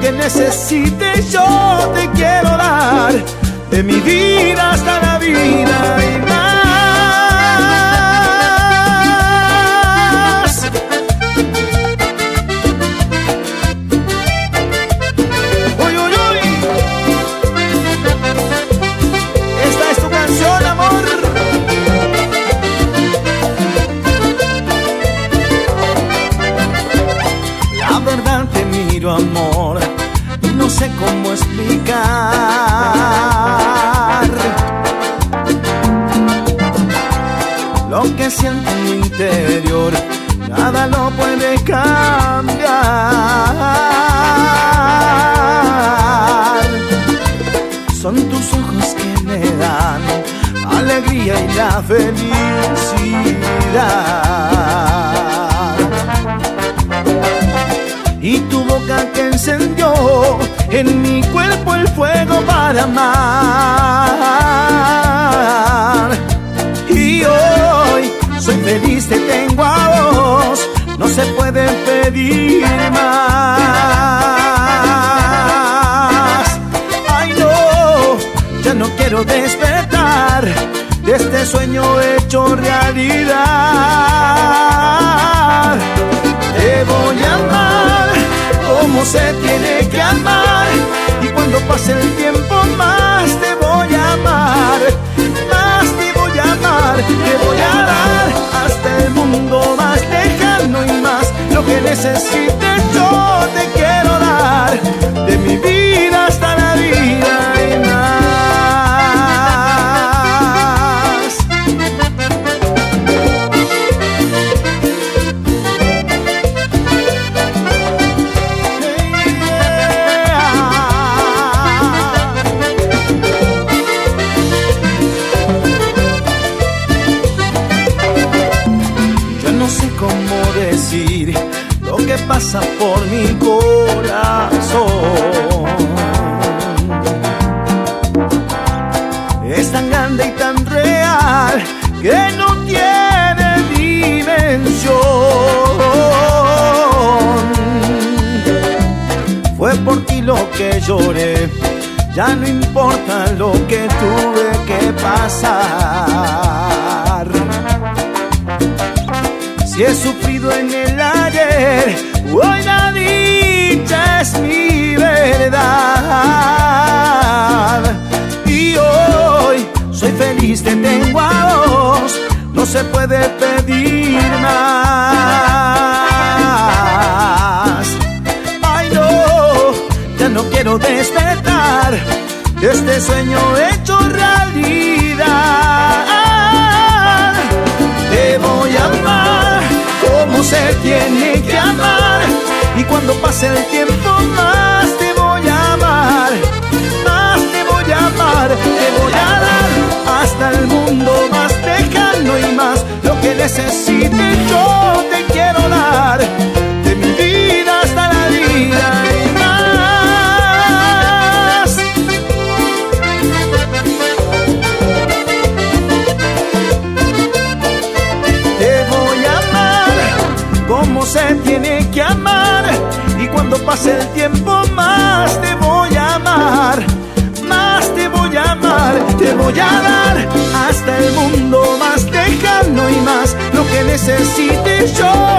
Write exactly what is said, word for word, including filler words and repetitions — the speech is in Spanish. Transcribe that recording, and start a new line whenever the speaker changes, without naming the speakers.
que necesites yo te quiero dar, de mi vida hasta la vida y más. Uy, uy, uy. Esta es tu canción, amor. La verdad te miro, amor, y no sé cómo explicar lo que siento en mi interior. Nada lo puede cambiar. Son tus ojos que me dan alegría y la felicidad, y tu boca que encendió en mi cuerpo el fuego para amar. Y hoy soy feliz, te tengo a vos, no se puede pedir más. Ay no, ya no quiero despertar de este sueño hecho realidad. Te voy a amar como se tiene que amar, y cuando pase el tiempo más te voy a amar, más te voy a amar, te voy a dar hasta el mundo más lejano y más lo que necesites yo te quiero dar, de mi vida hasta la vida y más. Lo que pasa por mi corazón es tan grande y tan real que no tiene dimensión. Fue por ti lo que lloré, ya no importa lo que tuve que pasar. Si he sufrido en el ayer, hoy la dicha es mi verdad. Y hoy soy feliz, te tengo a vos, no se puede pedir más. Ay no, ya no quiero despertar de este sueño hecho realidad. Te voy a amar como se tiene que amar, y cuando pase el tiempo más te voy a amar, más te voy a amar, te voy a dar hasta el mundo más lejano y más lo que necesites yo te quiero dar, de mi vida hasta la vida y más. Te voy a amar como se tiene que amar, y cuando pase el tiempo más te voy a amar, más te voy a amar, te voy a dar hasta el mundo más lejano y más lo que necesites yo